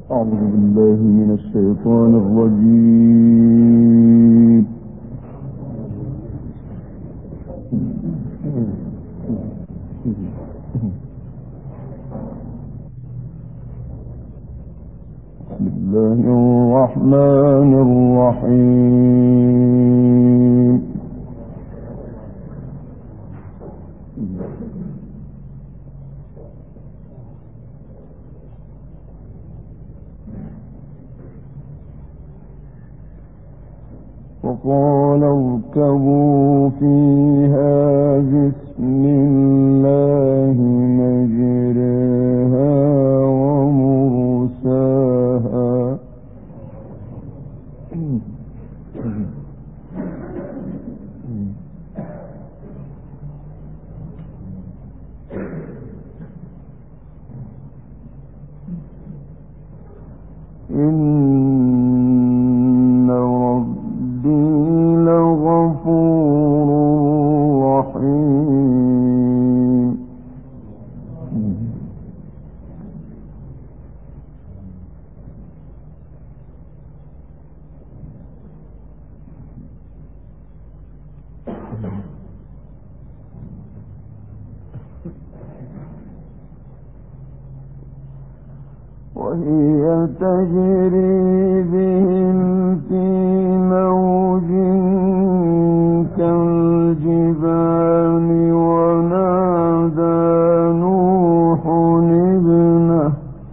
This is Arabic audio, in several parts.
أعوذ بالله من الشيطان الرجيم. بسم الله الرحمن الرحيم. وقال اركبوا فيها بسم الله مجريها ومرساها إن ربي لغفور رحيم. وهي تجري بهم في موج كالجبال ونادى نوح ابنه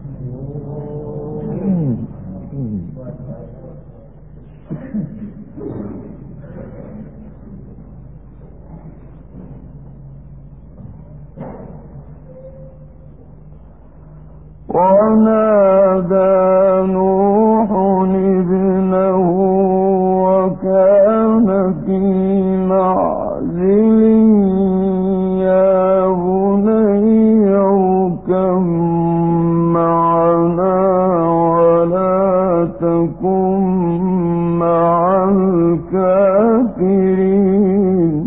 وكان في معزل يا بني اركب معنا ولا تكن مع الكافرين.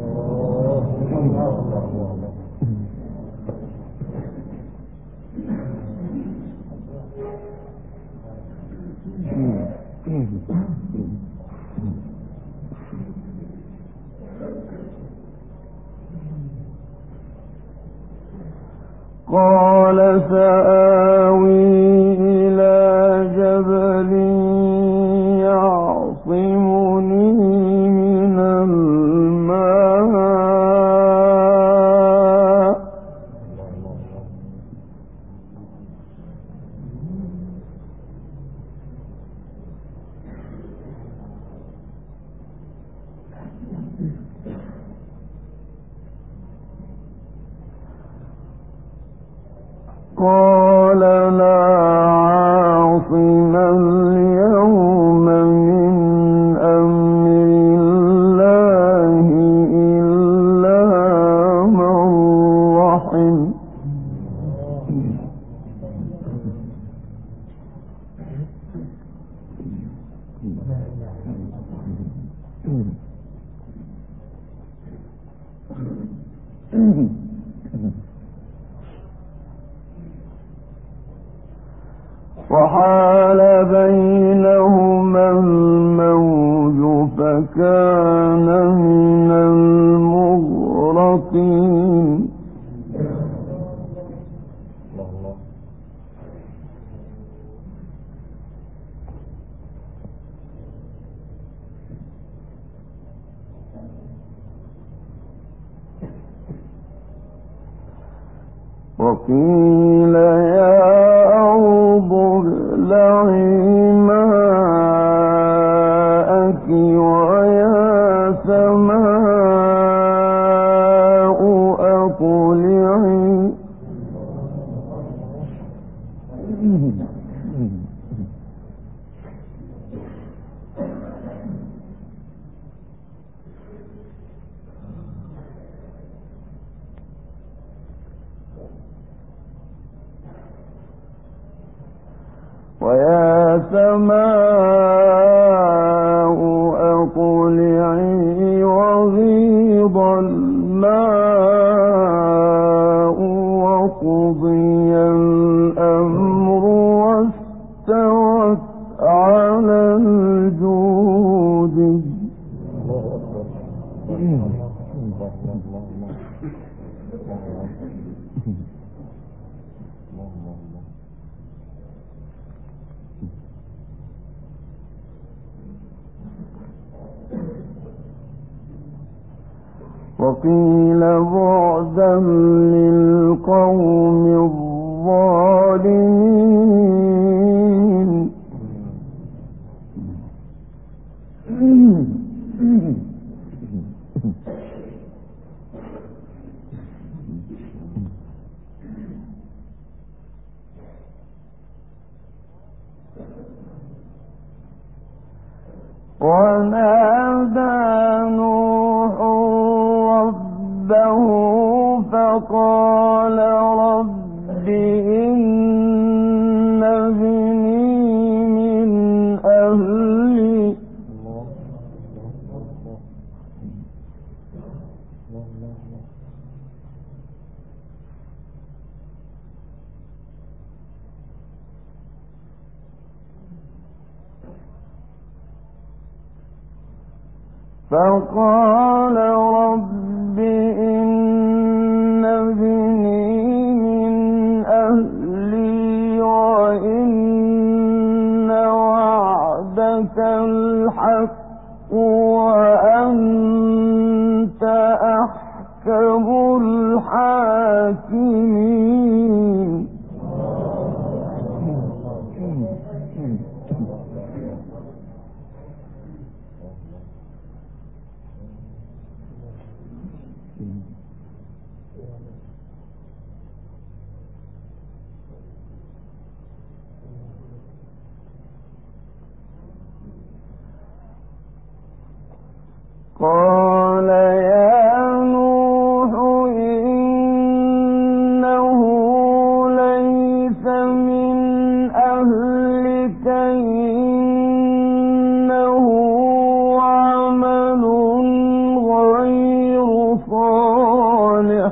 قال سآوي إلى جبل يعصمني من الماء قال لا عاصم اليوم من أمر الله إلا من رحم. وحال بينهما الموج فكان من المغرقين. وقيل يا أرض ابلعي ماءك ويا سماء أقلعي ويا سماء أقلعي وغيض الماء وقضي الأمر وقيل بعدا للقوم الظالمين ونادى نوح ربه فقال رب إن ابني من أهلي فقال رب إن ابني من أهلي وإن وعدك الحق وأنت أحكم الحاكمين قال يا نوح إنه ليس من أهلك إنه عمل غير صالح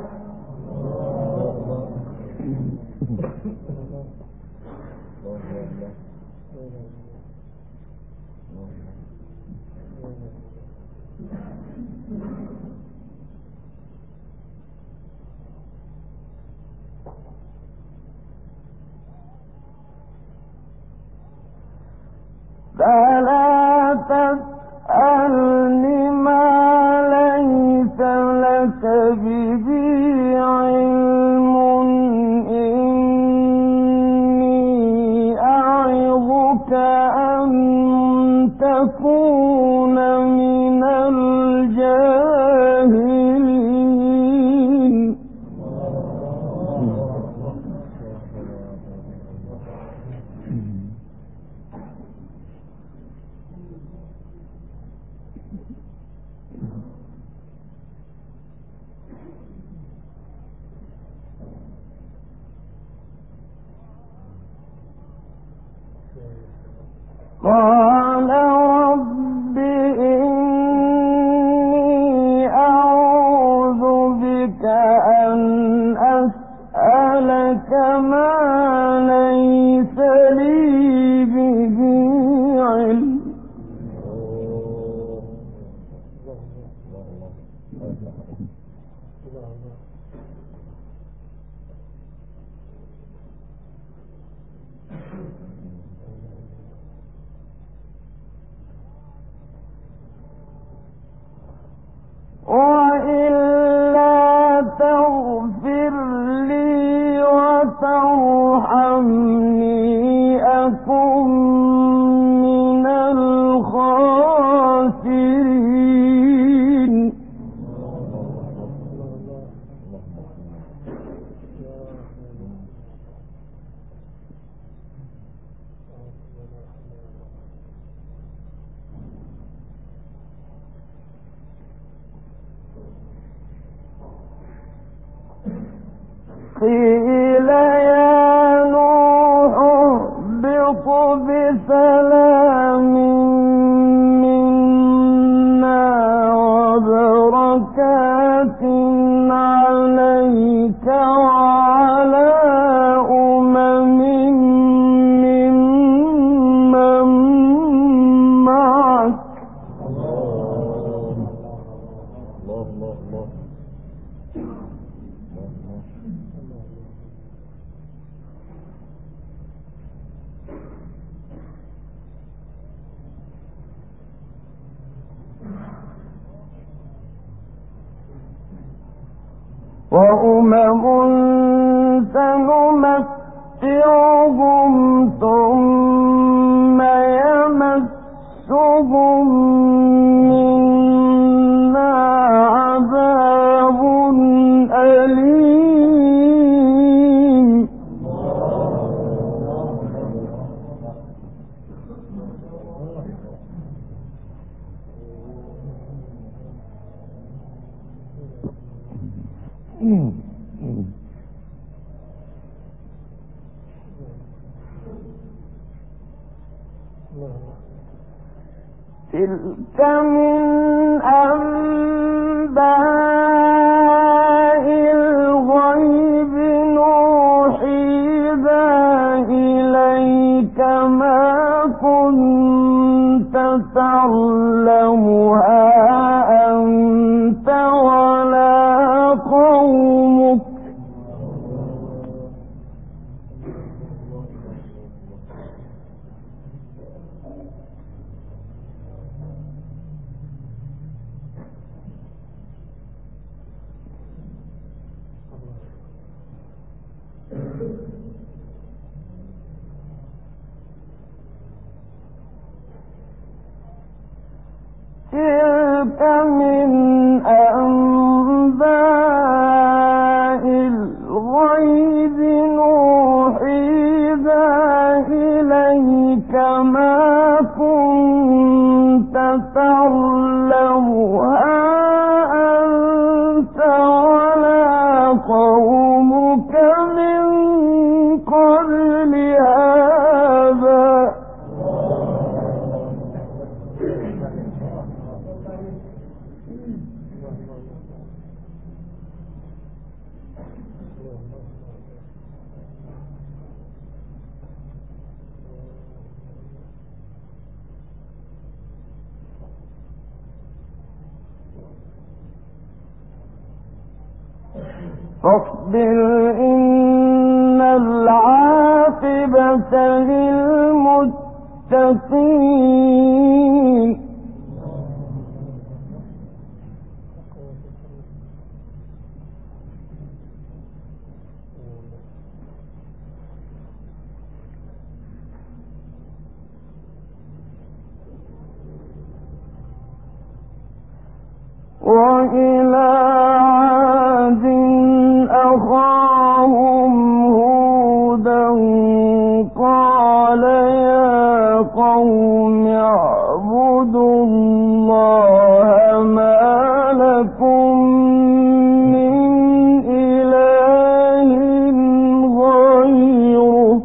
فلا تسألني ما ليس لك به علم إني أعظك أن تكون من الجاهلين قال رب إني أعوذ بك أن أسألك ما ليس لي به علم وإلا تغفر لي وترحمني أكن من الخاسرين قيل يا نوح اهبط بسلام منا وبركات عليك وعلى ممن معك وأمم سنمتعهم ثم يمسهم منا عذاب أليم. تلك من أنباء الغيب نوحيها إليك ما كنت تعلمها أنت ولا قومك تلك من أنباء الغيب نوحيها إليك ما كنت تعلمها أنت ولا قومك من قبل هذا فاصبر إن العاقبة للمتقين. وإلى عاد أخاهم هودا قال يا قوم اعبدوا الله ما لكم من إله غيره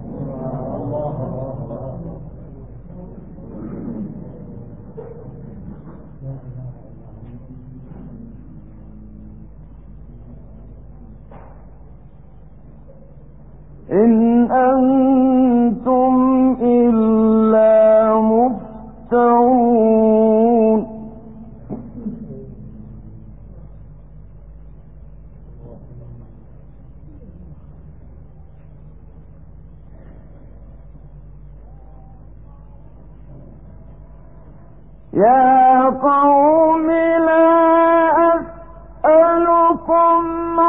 إن أنتم إلا مفترون. يا قوم لا أسألكم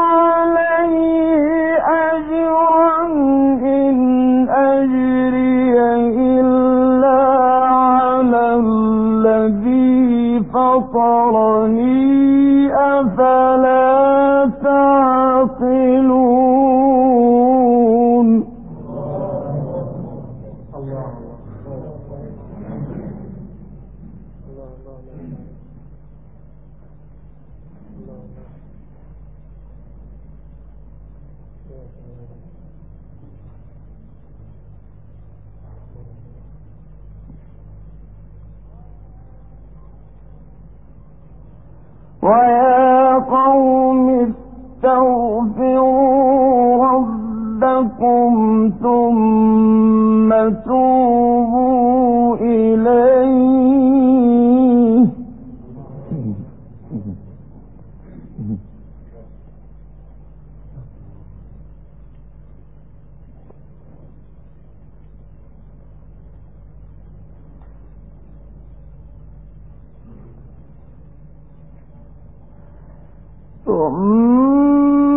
عليه أجرا إن أجري إلا على الذي فطرني أفلا تعقلون. ويا قوم استغفروا ربكم ثم توبوا إليه ثم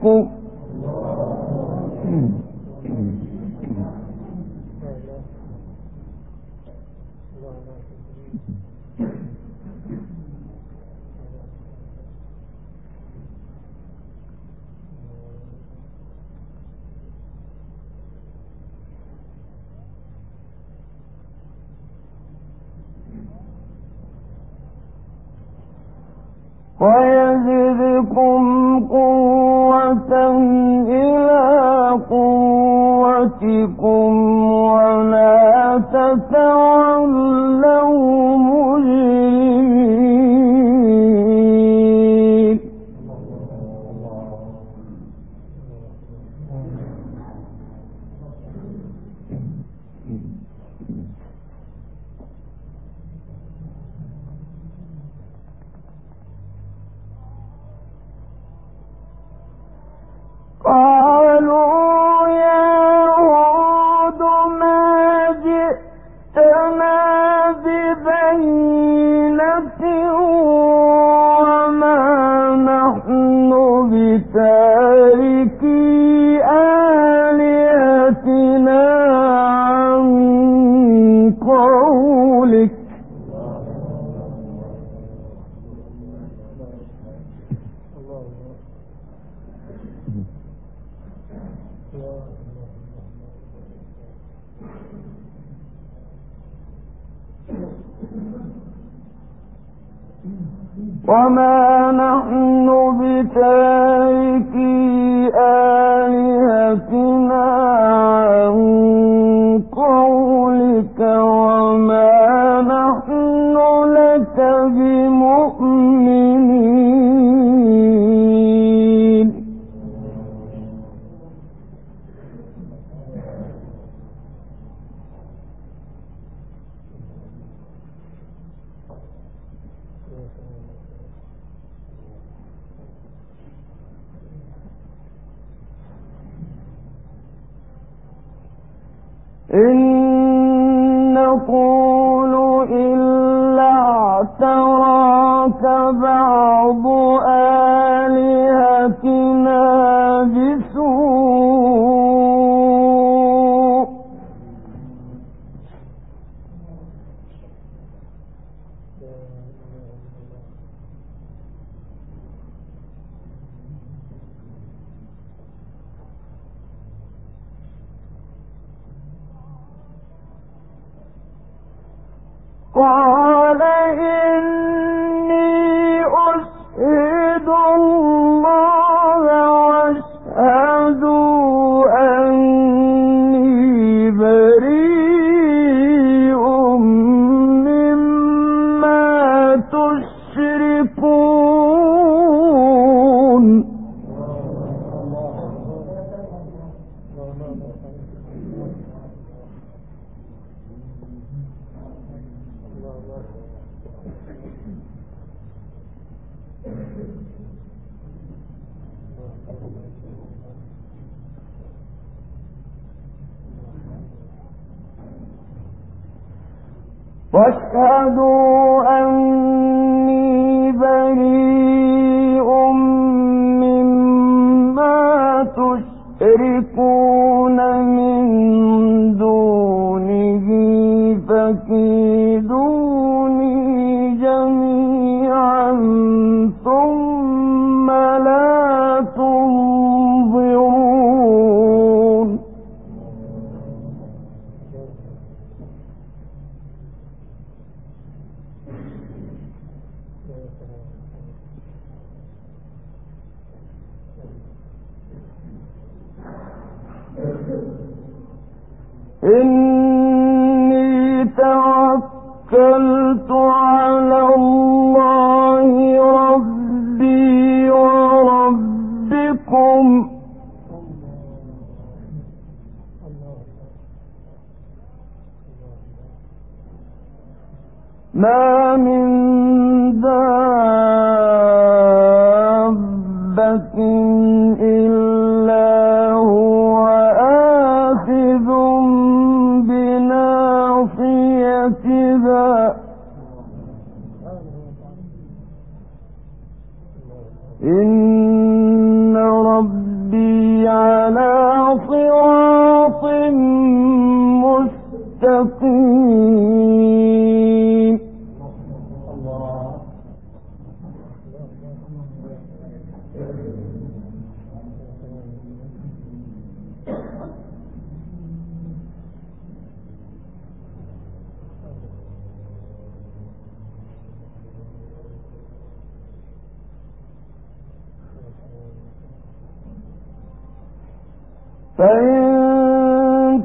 بكم ويزدكم قوة إلى قوتكم ولا تتولوا مجرمين قالوا يا هود ما جئتنا ببينة وما نحن بتاركي آلهتنا عن قولك وما نحن بتاركي آلهتنا عن قولك وما نحن لك بمؤمنين إن نقول إلا اعتراك بعض آلهتنا بسوء قال إني أشهد الله واشهدوا أني بريء مما تشركون واشهدوا أني بريء مما تشركون من دونه فكيدوني جميعا ثم لا تنظرون إني توكلت على الله ربي وربكم ما من دابة إلا هو آخذ بناصيتها إن ربي فإن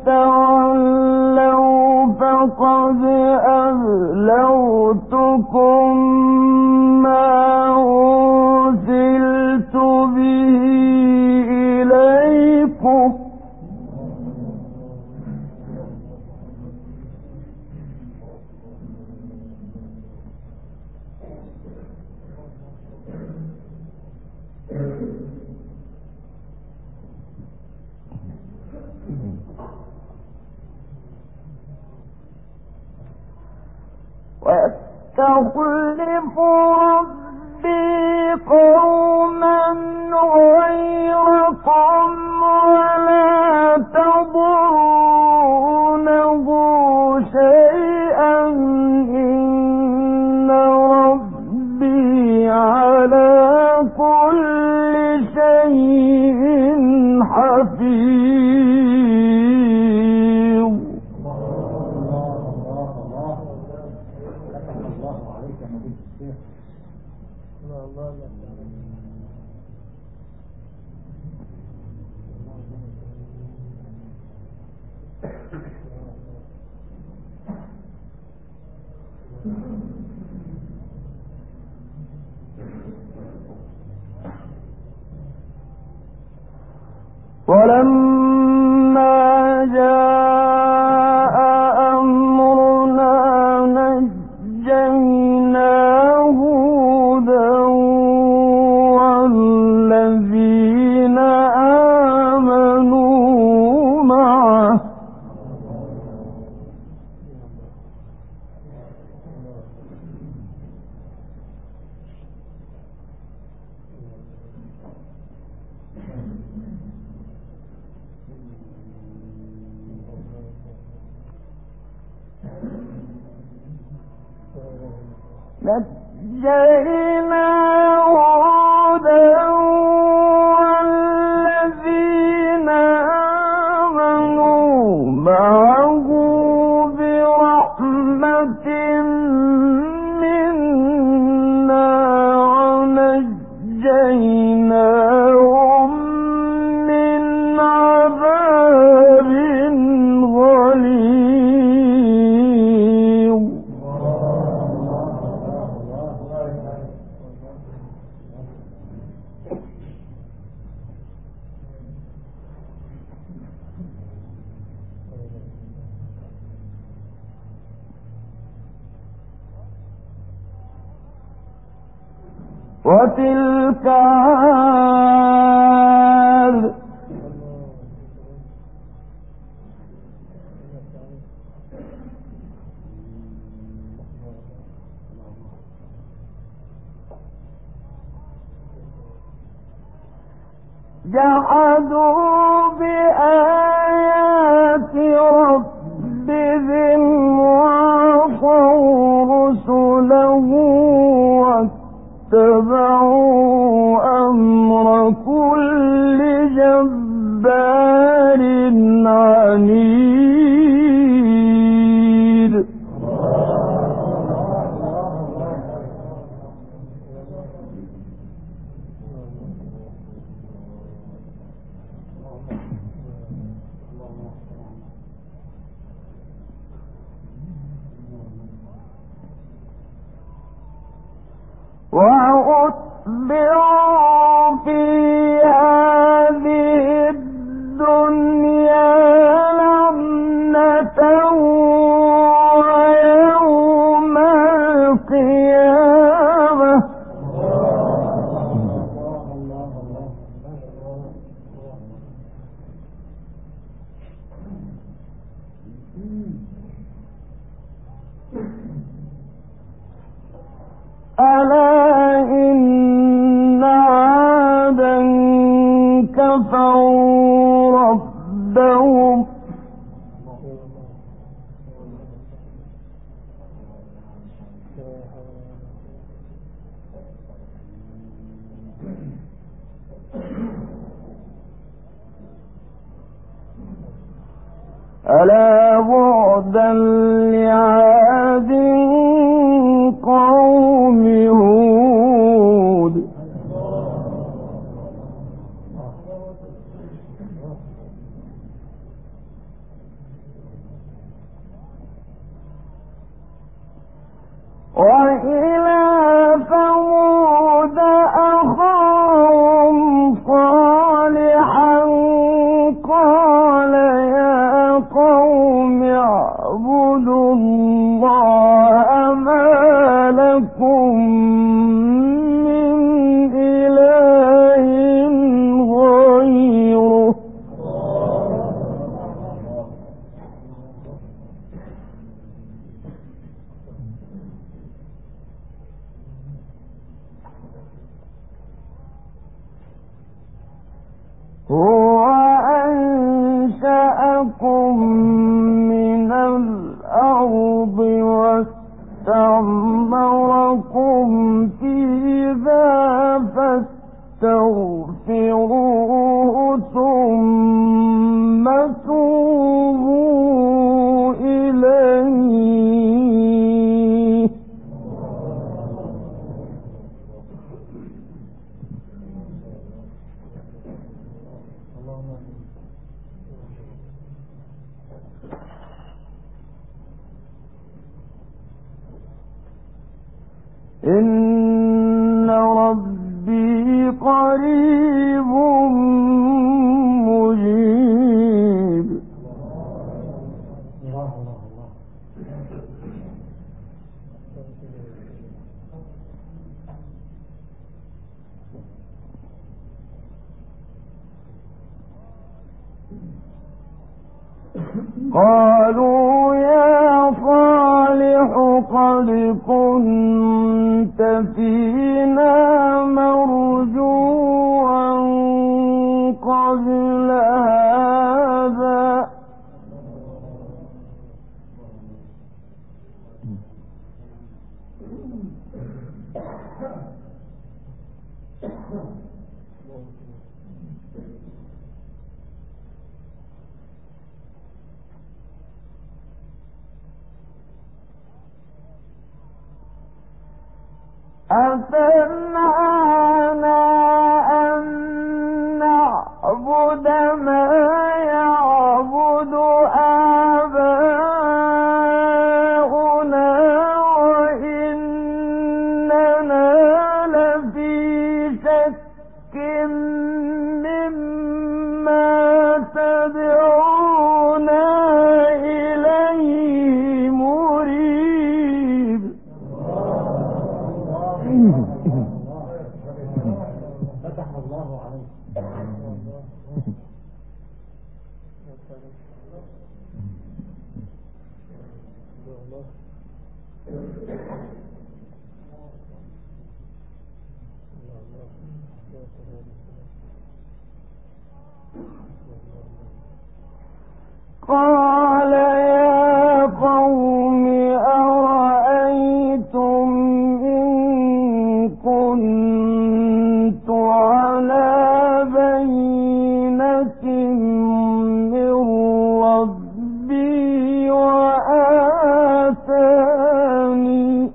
تولوا فقد أبلغتكم ما أرسلت به إليكم ويستخلف ربي قوما غيركم ولا تضرونه شيئا إن ربي على كل شيء حفيظ. ولما جاء أمرنا نجينا هودا والذين آمنوا معه نجينا هودا والذين آمنوا معه برحمة منا ونجيناهم من عذاب غليظ. وتلك عاد جحدوا بآيات ربهم وعصوا رسله واتبعوا أمر كل جبار عنيد. وأتبعوا في هذه الدنيا لعنة ويوم القيامة ألا إن عادا كفروا ربهم ألا بعدا لعاد قوم هود وإلى ثمود أخاهم صالحا قال يا قوم اعبدوا الله ما لكم من إله غيره هو أنشأكم من الأرض واستعمركم فيها فاستغفروه ثم توبوا إليه إن ربي قريب مجيب قالوا يا صالح قد كنت فينا مرجوا قبل هذا أتنهانا أن نعبد ما يعبد آباؤنا وإننا لفي شك مما تدعونا إليه مريب فتح الله عليك. قال يا قوم أرأيتم إن كنت على بينة من ربي وآتاني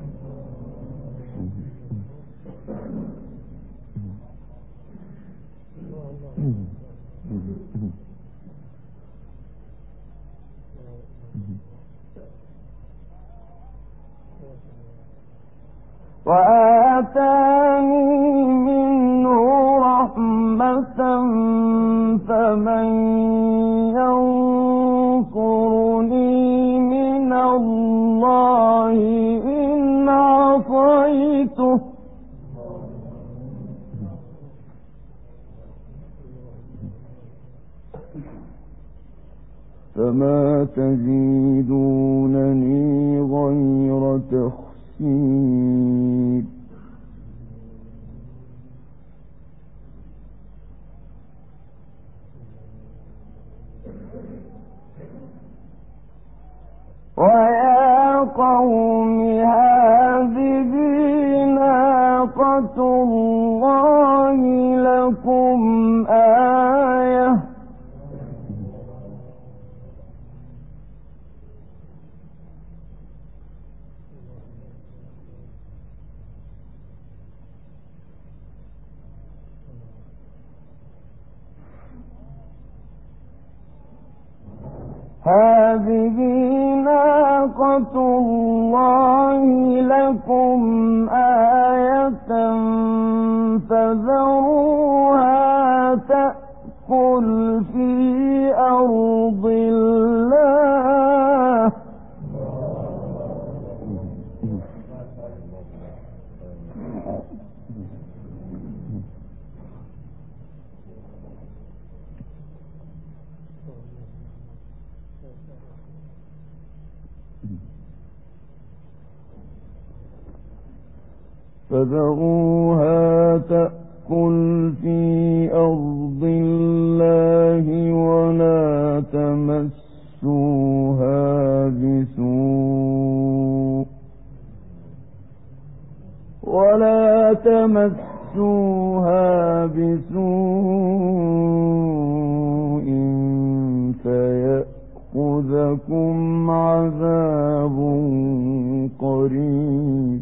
منه رحمة فمن ينصرني من الله إن عصيته فما تزيدونني غير تخسير ويا قوم هذه ناقة الله لكم آية هذه ناقة الله فذروها تأكل في أرض الله ولا تمسوها بسوء فيأخذكم عذاب قريب.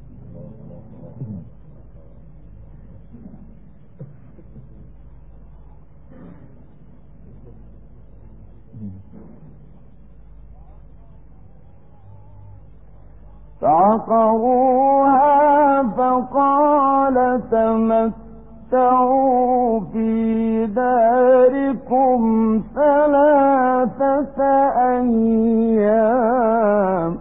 فعقروها فقال تمتعوا في داركم 3 أيام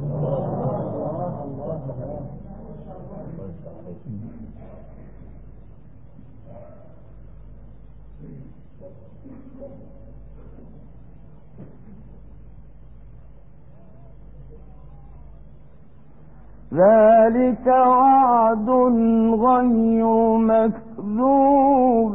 ذلك وعد غير مكذوب.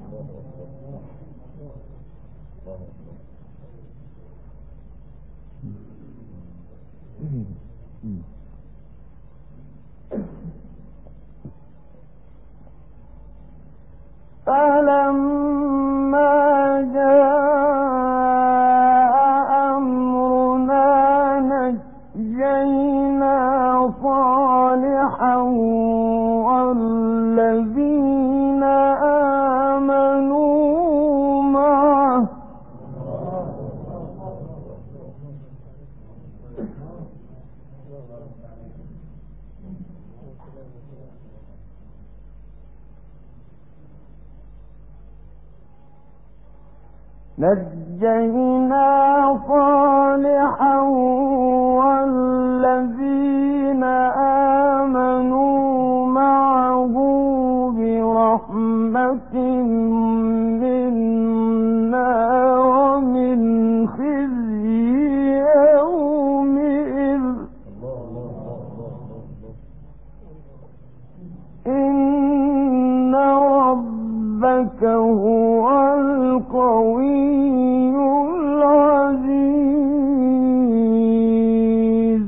فلما جاء أمرنا نجينا صالحا والذين آمنوا معه والذين آمنوا معه برحمة منا ومن خزي يومئذ إن ربك هو القوي العزيز.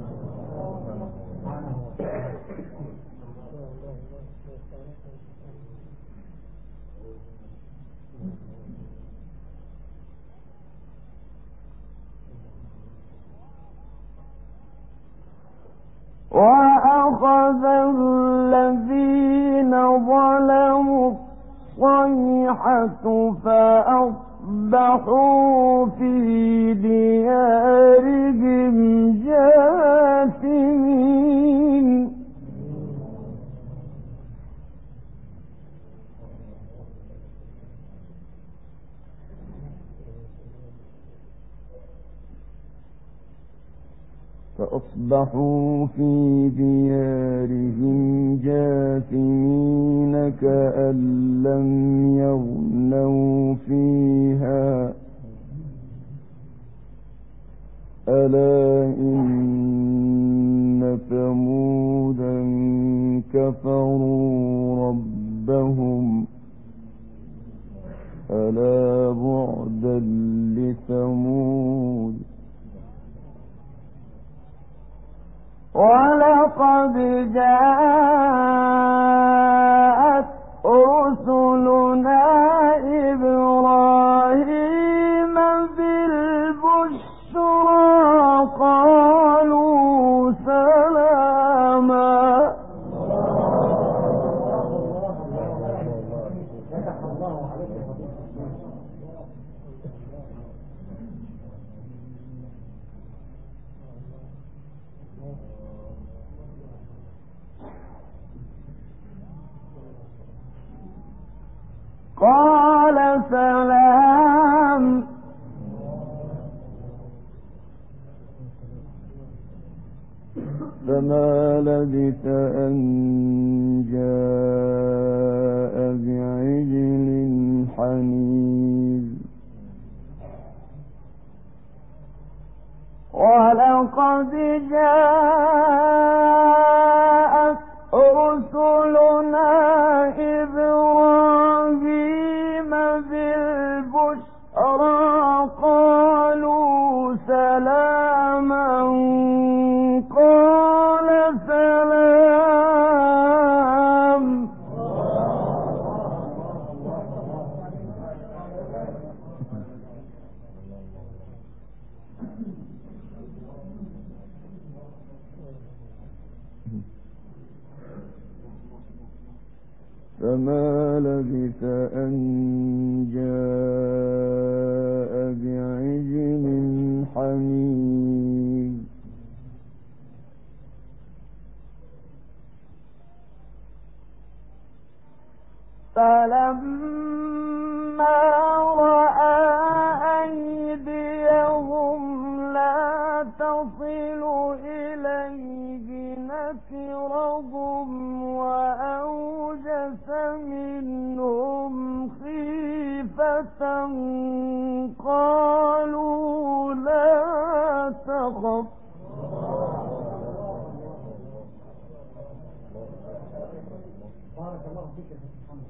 وأخذ الذين ظلموا الصيحة فأصبحوا في ديارهم جاثمين. كأن لم يغنوا فيها ألا إن ثمودا كفروا ربهم ألا بعدا لثمود. ولقد جاءت رسلنا إبراهيم بالبشرى قالوا سلاما قال سلام فما لبث أن جاء بعجل حنيذ ولقد جاءت رسلنا إبراهيم بالبشرى قالوا سلاما قال سلام فما لبث أن جاء بعجل حنيذ فلما رأى أيديهم لا تصل إليه نكرهم وأوجس منهم خيفة قالوا لا تخف بارك الله فيك يا محمد.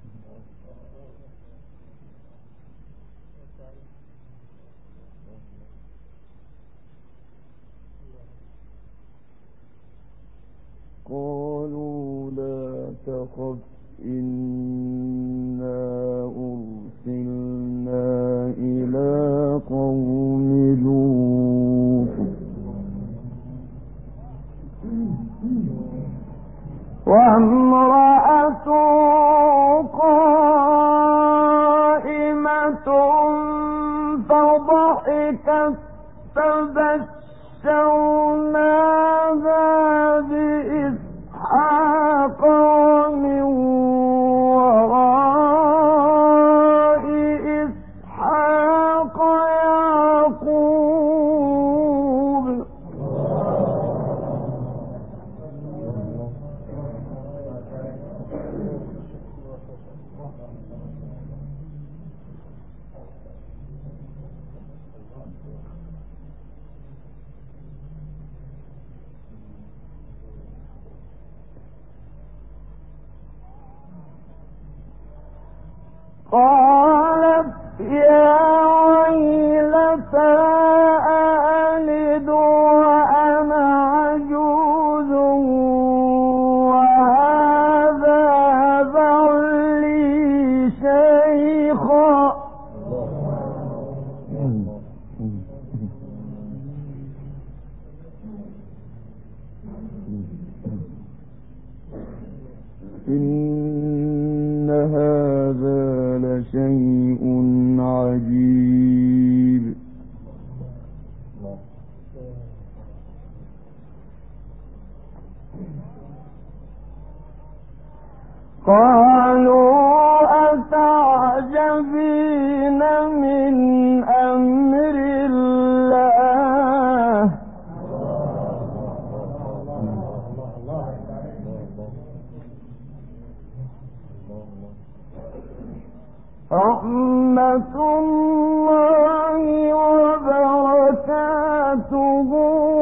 قالوا لا تخف إنا أرسلنا إلى قوم لوط وامرأته قائمة فضحكت فبشرناها بإسحاق ومن وراء إسحاق يعقوب قالت يا ويلتى أألد وأنا عجوز وهذا بعلي شيخا إن هذا لشيء عجيب قالوا أتعجبين من أمر الله رحمة الله وبركاته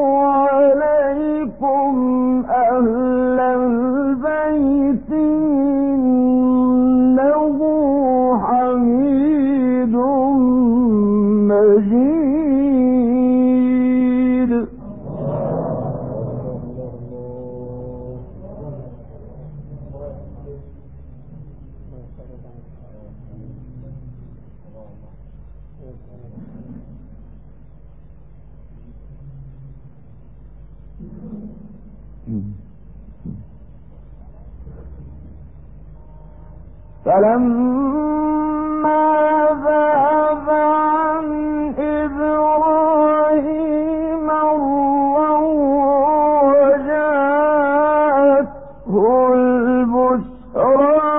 عليكم أهل البيت إنه حميد مجيد فلما ذهب عن إبراهيم الروع وجاءته البشرى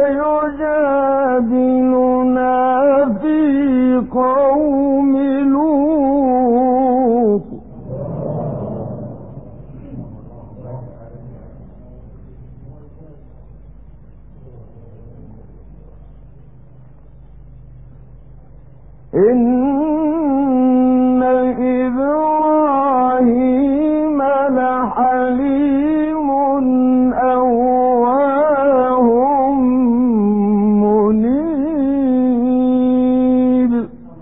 يجادلنا في قوم لوط إن إبراهيم لحليم أواه منيب.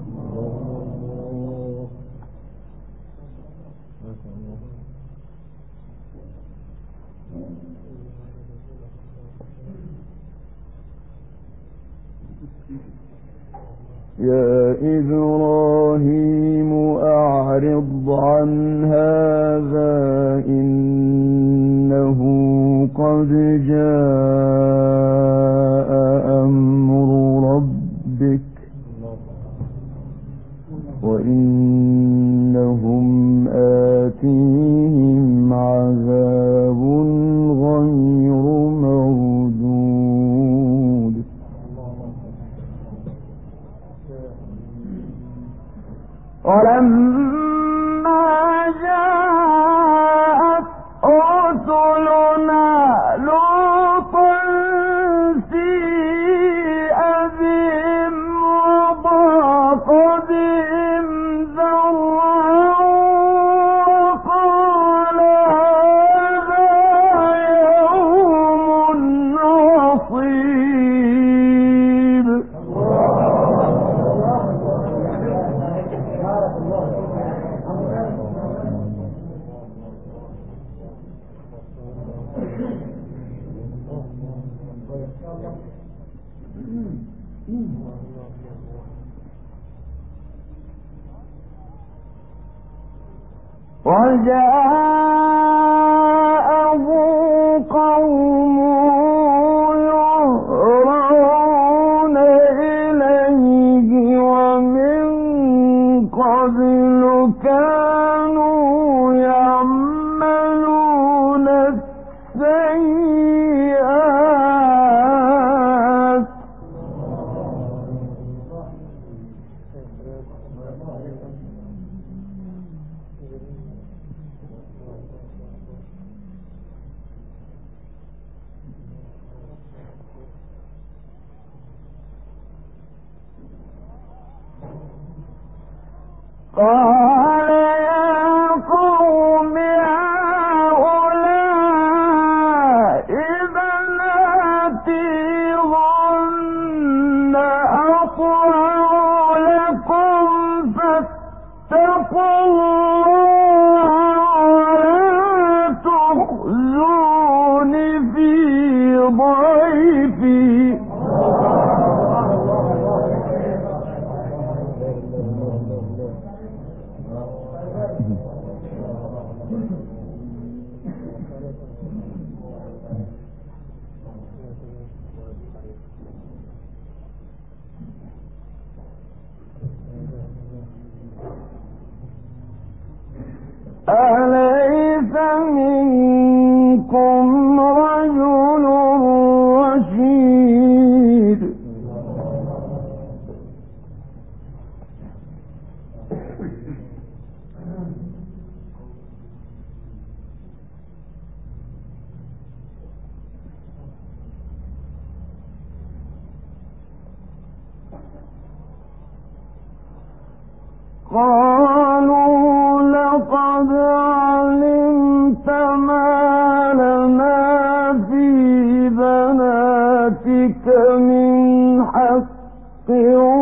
يا إبراهيم أعرض عن هذا إنه قد جاء أمر ربك وإنهم آتيهم عذاب غير مردود. ولما جاءت رسلنا لوطا سيء بهم وضاق بهم ذرعا وقال هذا يوم عصيب. وجاءه قومه يهرعون إليه ومن قبل كانوا يعملون السيئات قال يا قوم هؤلاء بناتي ظن أطهر لكم فاتقوا الله ولا تخزون في ضيفي. أليس منكم رجل رشيد. قالوا لقد علمت ما لنا في بناتك من حق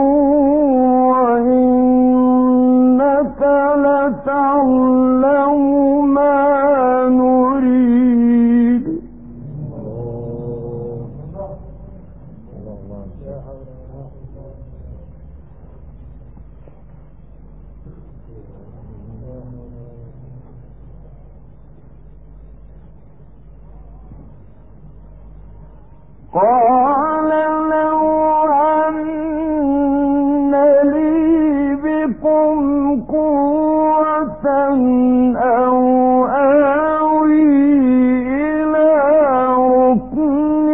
وإنك لتعلم ما نريد. قال لو أن لي بكم قوة أو آوي إلى ركن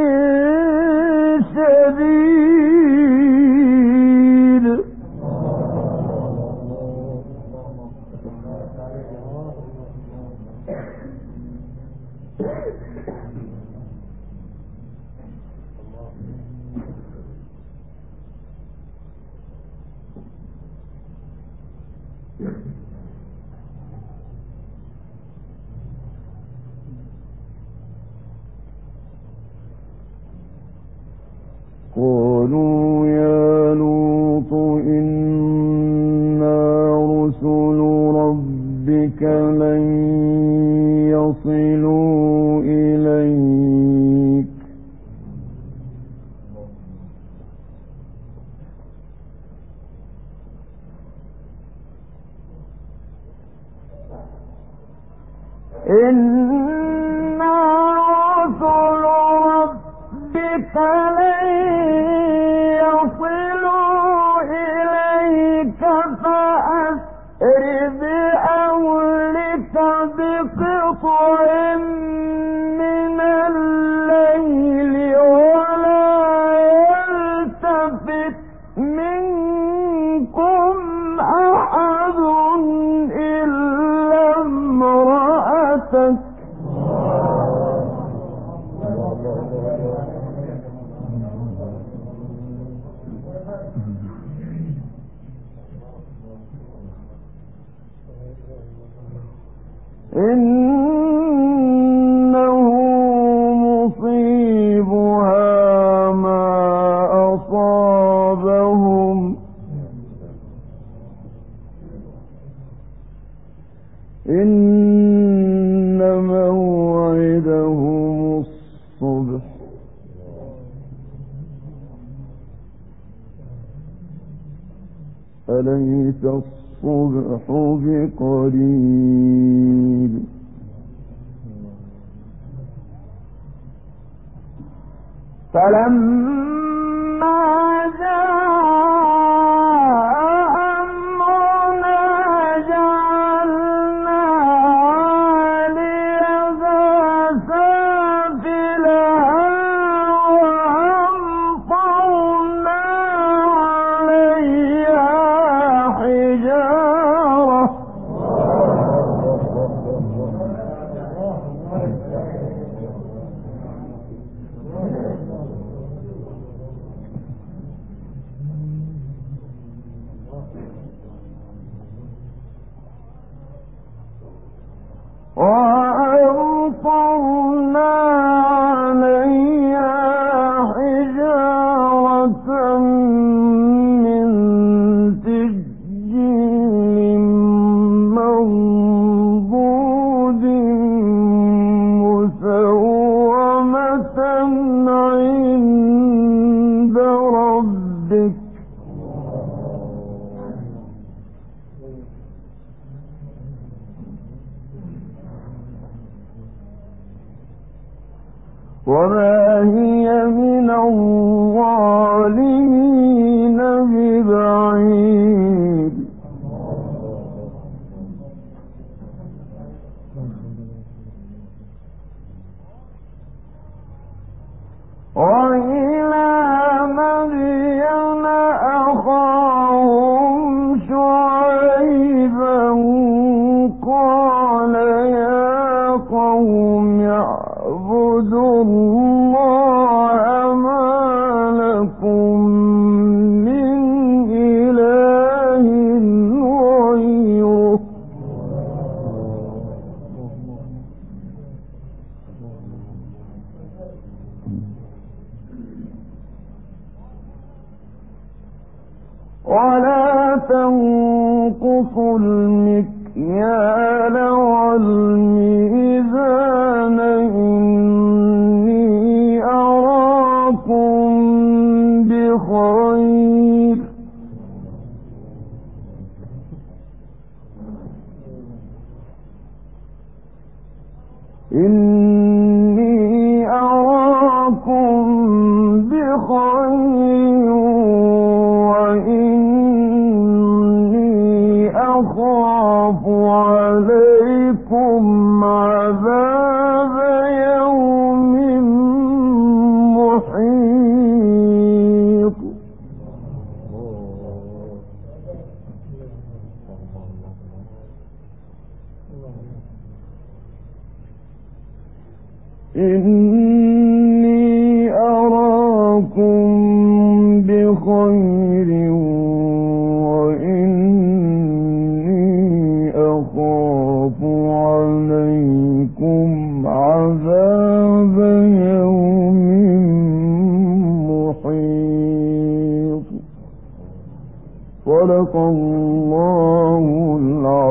شديد. قالوا يا لوط إنا رسل ربك لن يصلوا إليك إنا رسل ربك لن يصلوا إليك فأسر بأهلك بقطع من الليل ولا يلتفت منكم أحد إلا امرأتك إنه مصيبها ما أصابهم إن موعدهم الصبح أليس الصبح بقريب فلما جاء أمرنا جعلنا عاليها سافلها وأمطرنا عليها حجارة وأمطرنا عليها حجارة من سجيل منضود مسومة عند ربك وما هي من الظالمين ببعيد وإلى مدين أخاهم شعيبا قال يا قوم اعبدوا الله ما لكم من إله غيره ولا تنقصوا المكيال والميزان إني أراكم بخير إني أراكم بخير وإني أخاف عليكم عذاب يوم محيط إني أراكم بخير وإني صدق الله العظيم.